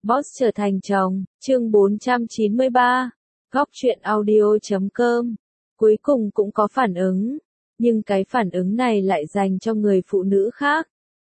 Boss trở thành chồng, chương 493, góc truyện audio.com. Cuối cùng cũng có phản ứng, nhưng cái phản ứng này lại dành cho người phụ nữ khác.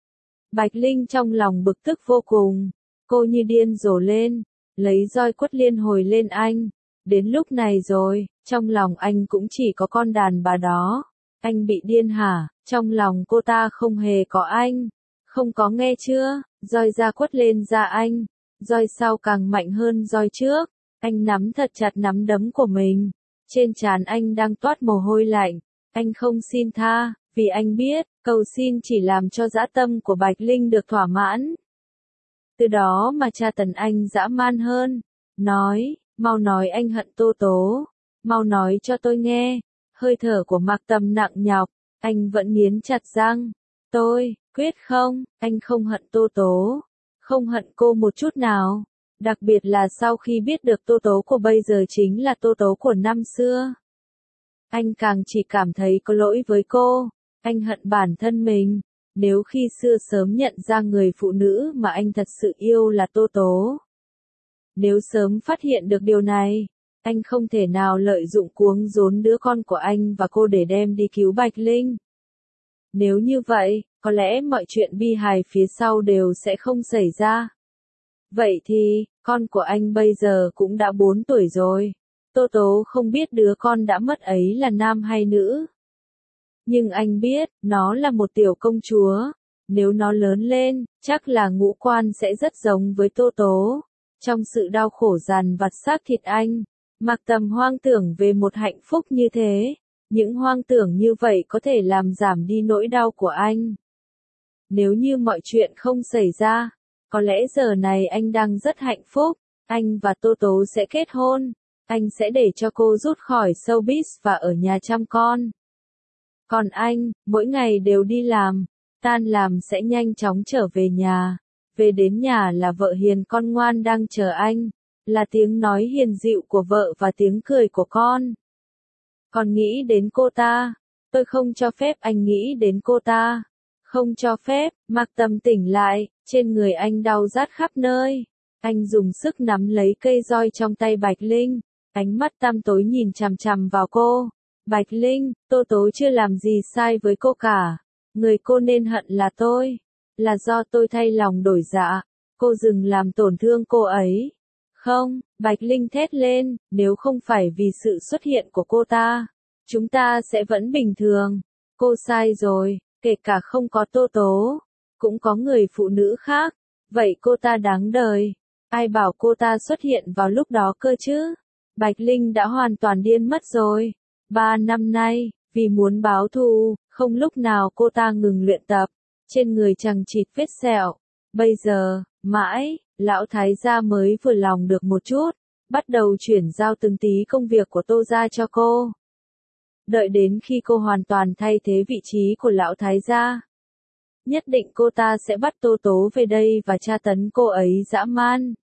Bạch Linh trong lòng bực tức vô cùng, cô như điên rồ lên, lấy roi quất liên hồi lên anh. Đến lúc này rồi, trong lòng anh cũng chỉ có con đàn bà đó. Anh bị điên hả? Trong lòng cô ta không hề có anh. Không có nghe chưa? Roi ra quất lên da anh. Roi sau càng mạnh hơn roi trước. Anh nắm thật chặt nắm đấm của mình. Trên trán anh đang toát mồ hôi lạnh. Anh không xin tha, vì anh biết, cầu xin chỉ làm cho dã tâm của Bạch Linh được thỏa mãn. Từ đó mà tra tấn anh dã man hơn. Nói, mau nói anh hận Tô Tố. Mau nói cho tôi nghe. Hơi thở của Mạc Tầm nặng nhọc, anh vẫn nghiến chặt răng. Tôi, quyết không, anh không hận Tô Tố. Không hận cô một chút nào. Đặc biệt là sau khi biết được Tô Tố của bây giờ chính là Tô Tố của năm xưa. Anh càng chỉ cảm thấy có lỗi với cô. Anh hận bản thân mình. Nếu khi xưa sớm nhận ra người phụ nữ mà anh thật sự yêu là Tô Tố. Nếu sớm phát hiện được điều này, anh không thể nào lợi dụng cuống rốn đứa con của anh và cô để đem đi cứu Bạch Linh. Nếu như vậy, có lẽ mọi chuyện bi hài phía sau đều sẽ không xảy ra. Vậy thì, con của anh bây giờ cũng đã 4 tuổi rồi. Tô Tố không biết đứa con đã mất ấy là nam hay nữ. Nhưng anh biết, nó là một tiểu công chúa. Nếu nó lớn lên, chắc là ngũ quan sẽ rất giống với Tô Tố. Trong sự đau khổ dằn vặt xác thịt anh, Mạc Tầm hoang tưởng về một hạnh phúc như thế. Những hoang tưởng như vậy có thể làm giảm đi nỗi đau của anh. Nếu như mọi chuyện không xảy ra, có lẽ giờ này anh đang rất hạnh phúc. Anh và Tô Tố sẽ kết hôn. Anh sẽ để cho cô rút khỏi showbiz và ở nhà chăm con. Còn anh, mỗi ngày đều đi làm. Tan làm sẽ nhanh chóng trở về nhà. Về đến nhà là vợ hiền con ngoan đang chờ anh. Là tiếng nói hiền dịu của vợ và tiếng cười của con. Còn nghĩ đến cô ta. Tôi không cho phép anh nghĩ đến cô ta. Không cho phép. Mạc Tầm tỉnh lại. Trên người anh đau rát khắp nơi. Anh dùng sức nắm lấy cây roi trong tay Bạch Linh. Ánh mắt tăm tối nhìn chằm chằm vào cô. Bạch Linh, Tô Tố chưa làm gì sai với cô cả. Người cô nên hận là tôi. Là do tôi thay lòng đổi dạ. Cô dừng làm tổn thương cô ấy. Không, Bạch Linh thét lên, nếu không phải vì sự xuất hiện của cô ta, chúng ta sẽ vẫn bình thường. Cô sai rồi, kể cả không có Tô Tố, cũng có người phụ nữ khác. Vậy cô ta đáng đời. Ai bảo cô ta xuất hiện vào lúc đó cơ chứ? Bạch Linh đã hoàn toàn điên mất rồi. 3 năm nay, vì muốn báo thù, không lúc nào cô ta ngừng luyện tập. Trên người chằng chịt vết sẹo. Bây giờ, mãi, lão thái gia mới vừa lòng được một chút, bắt đầu chuyển giao từng tí công việc của Tô gia cho cô. Đợi đến khi cô hoàn toàn thay thế vị trí của lão thái gia, nhất định cô ta sẽ bắt Tô Tố về đây và tra tấn cô ấy dã man.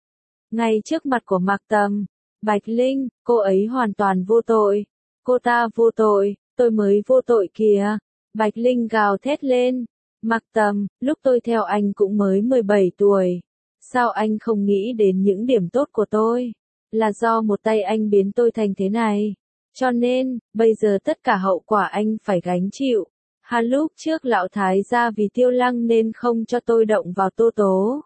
Ngay trước mặt của Mạc Tầm, Bạch Linh, cô ấy hoàn toàn vô tội. Cô ta vô tội, tôi mới vô tội kìa. Bạch Linh gào thét lên. Mạc Tầm, lúc tôi theo anh cũng mới 17 tuổi. Sao anh không nghĩ đến những điểm tốt của tôi? Là do một tay anh biến tôi thành thế này. Cho nên, bây giờ tất cả hậu quả anh phải gánh chịu. Lúc trước lão thái gia vì Tiêu Lăng nên không cho tôi động vào Tô Tố.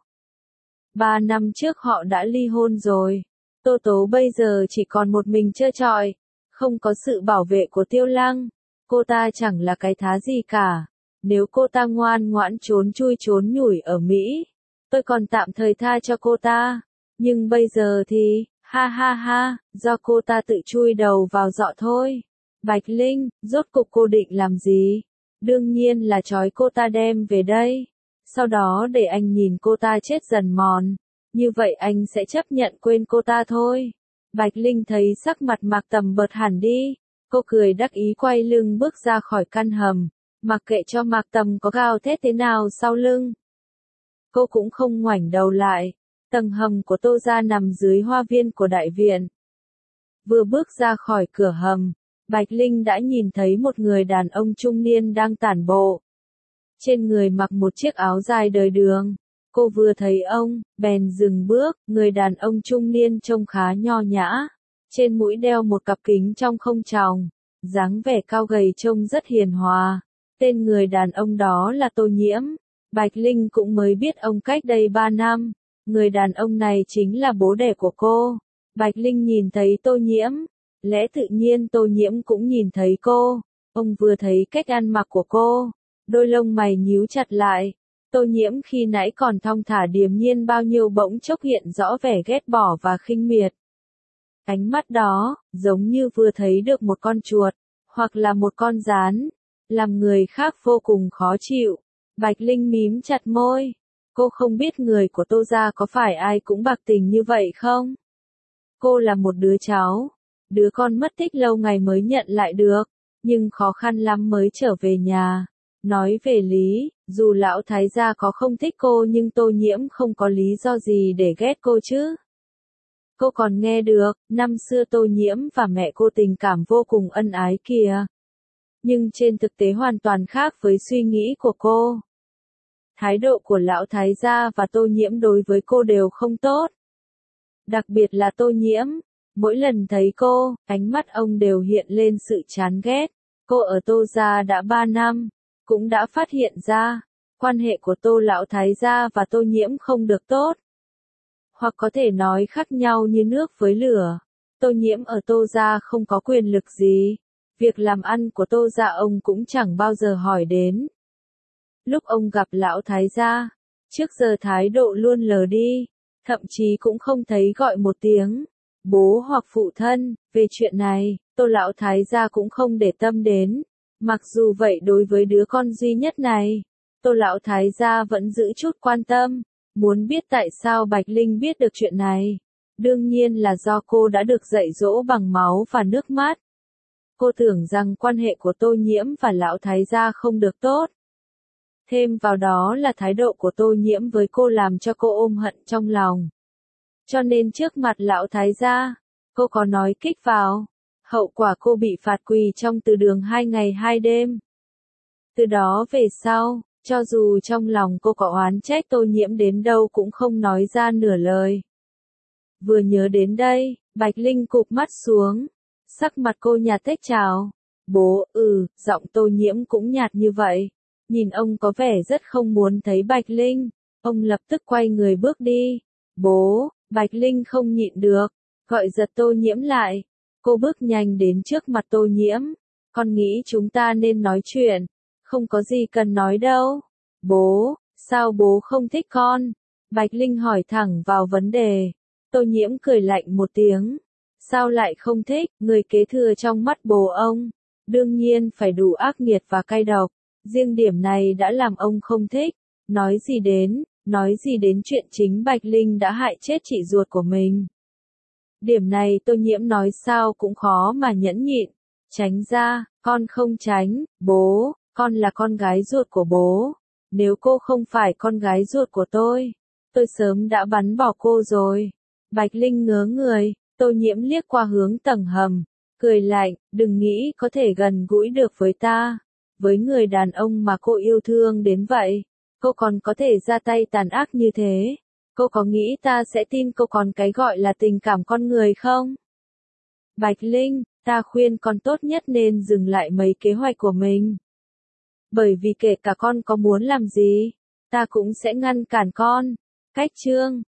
3 năm trước họ đã ly hôn rồi. Tô Tố bây giờ chỉ còn một mình trơ trọi. Không có sự bảo vệ của Tiêu Lăng. Cô ta chẳng là cái thá gì cả. Nếu cô ta ngoan ngoãn trốn chui trốn nhủi ở Mỹ, tôi còn tạm thời tha cho cô ta. Nhưng bây giờ thì, ha, do cô ta tự chui đầu vào dọ thôi. Bạch Linh, rốt cục cô định làm gì? Đương nhiên là trói cô ta đem về đây. Sau đó để anh nhìn cô ta chết dần mòn. Như vậy anh sẽ chấp nhận quên cô ta thôi. Bạch Linh thấy sắc mặt Mạc Tầm bật hẳn đi. Cô cười đắc ý quay lưng bước ra khỏi căn hầm. Mặc kệ cho Mạc Tầm có gào thét thế nào sau lưng. Cô cũng không ngoảnh đầu lại. Tầng hầm của Tô gia nằm dưới hoa viên của đại viện. Vừa bước ra khỏi cửa hầm, Bạch Linh đã nhìn thấy một người đàn ông trung niên đang tản bộ. Trên người mặc một chiếc áo dài đời đường. Cô vừa thấy ông, bèn dừng bước, người đàn ông trung niên trông khá nho nhã. Trên mũi đeo một cặp kính trong không tròng, dáng vẻ cao gầy trông rất hiền hòa. Tên người đàn ông đó là Tô Nhiễm. Bạch Linh cũng mới biết ông cách đây 3 năm. Người đàn ông này chính là bố đẻ của cô. Bạch Linh nhìn thấy Tô Nhiễm. Lẽ tự nhiên Tô Nhiễm cũng nhìn thấy cô. Ông vừa thấy cách ăn mặc của cô. Đôi lông mày nhíu chặt lại. Tô Nhiễm khi nãy còn thong thả điềm nhiên bao nhiêu bỗng chốc hiện rõ vẻ ghét bỏ và khinh miệt. Ánh mắt đó, giống như vừa thấy được một con chuột, hoặc là một con gián, làm người khác vô cùng khó chịu. Bạch Linh mím chặt môi. Cô không biết người của Tô gia có phải ai cũng bạc tình như vậy không? Cô là một đứa cháu, đứa con mất tích lâu ngày mới nhận lại được, nhưng khó khăn lắm mới trở về nhà. Nói về lý, dù lão thái gia có không thích cô nhưng Tô Nhiễm không có lý do gì để ghét cô chứ. Cô còn nghe được, năm xưa Tô Nhiễm và mẹ cô tình cảm vô cùng ân ái kìa. Nhưng trên thực tế hoàn toàn khác với suy nghĩ của cô. Thái độ của lão thái gia và Tô Nhiễm đối với cô đều không tốt. Đặc biệt là Tô Nhiễm, mỗi lần thấy cô, ánh mắt ông đều hiện lên sự chán ghét. Cô ở Tô gia đã 3 năm, cũng đã phát hiện ra, quan hệ của Tô lão thái gia và Tô Nhiễm không được tốt. Hoặc có thể nói khác nhau như nước với lửa. Tô Nhiễm ở Tô gia không có quyền lực gì. Việc làm ăn của Tô gia ông cũng chẳng bao giờ hỏi đến. Lúc ông gặp lão thái gia, trước giờ thái độ luôn lờ đi, thậm chí cũng không thấy gọi một tiếng bố hoặc phụ thân. Về chuyện này, Tô lão thái gia cũng không để tâm đến. Mặc dù vậy đối với đứa con duy nhất này, Tô lão thái gia vẫn giữ chút quan tâm, muốn biết tại sao Bạch Linh biết được chuyện này. Đương nhiên là do cô đã được dạy dỗ bằng máu và nước mắt. Cô tưởng rằng quan hệ của Tô Nhiễm và lão thái gia không được tốt. Thêm vào đó là thái độ của Tô Nhiễm với cô làm cho cô ôm hận trong lòng. Cho nên trước mặt lão thái gia, cô có nói kích vào. Hậu quả cô bị phạt quỳ trong từ đường 2 ngày 2 đêm. Từ đó về sau, cho dù trong lòng cô có oán trách Tô Nhiễm đến đâu cũng không nói ra nửa lời. Vừa nhớ đến đây, Bạch Linh cụp mắt xuống. Sắc mặt cô nhạt tếch chào. Bố, giọng Tô Nhiễm cũng nhạt như vậy. Nhìn ông có vẻ rất không muốn thấy Bạch Linh. Ông lập tức quay người bước đi. Bố, Bạch Linh không nhịn được, gọi giật Tô Nhiễm lại. Cô bước nhanh đến trước mặt Tô Nhiễm. Con nghĩ chúng ta nên nói chuyện. Không có gì cần nói đâu. Bố, sao bố không thích con? Bạch Linh hỏi thẳng vào vấn đề. Tô Nhiễm cười lạnh một tiếng. Sao lại không thích? Người kế thừa trong mắt bố ông, đương nhiên phải đủ ác nghiệt và cay độc. Riêng điểm này đã làm ông không thích. Nói gì đến chuyện chính Bạch Linh đã hại chết chị ruột của mình. Điểm này Tô Nhiễm nói sao cũng khó mà nhẫn nhịn. Tránh ra, con không tránh. Bố, con là con gái ruột của bố. Nếu cô không phải con gái ruột của tôi sớm đã bắn bỏ cô rồi. Bạch Linh ngớ người. Tô Nhiễm liếc qua hướng tầng hầm, cười lạnh, đừng nghĩ có thể gần gũi được với ta. Với người đàn ông mà cô yêu thương đến vậy, cô còn có thể ra tay tàn ác như thế. Cô có nghĩ ta sẽ tin cô còn cái gọi là tình cảm con người không? Bạch Linh, ta khuyên con tốt nhất nên dừng lại mấy kế hoạch của mình. Bởi vì kể cả con có muốn làm gì, ta cũng sẽ ngăn cản con. Cách chương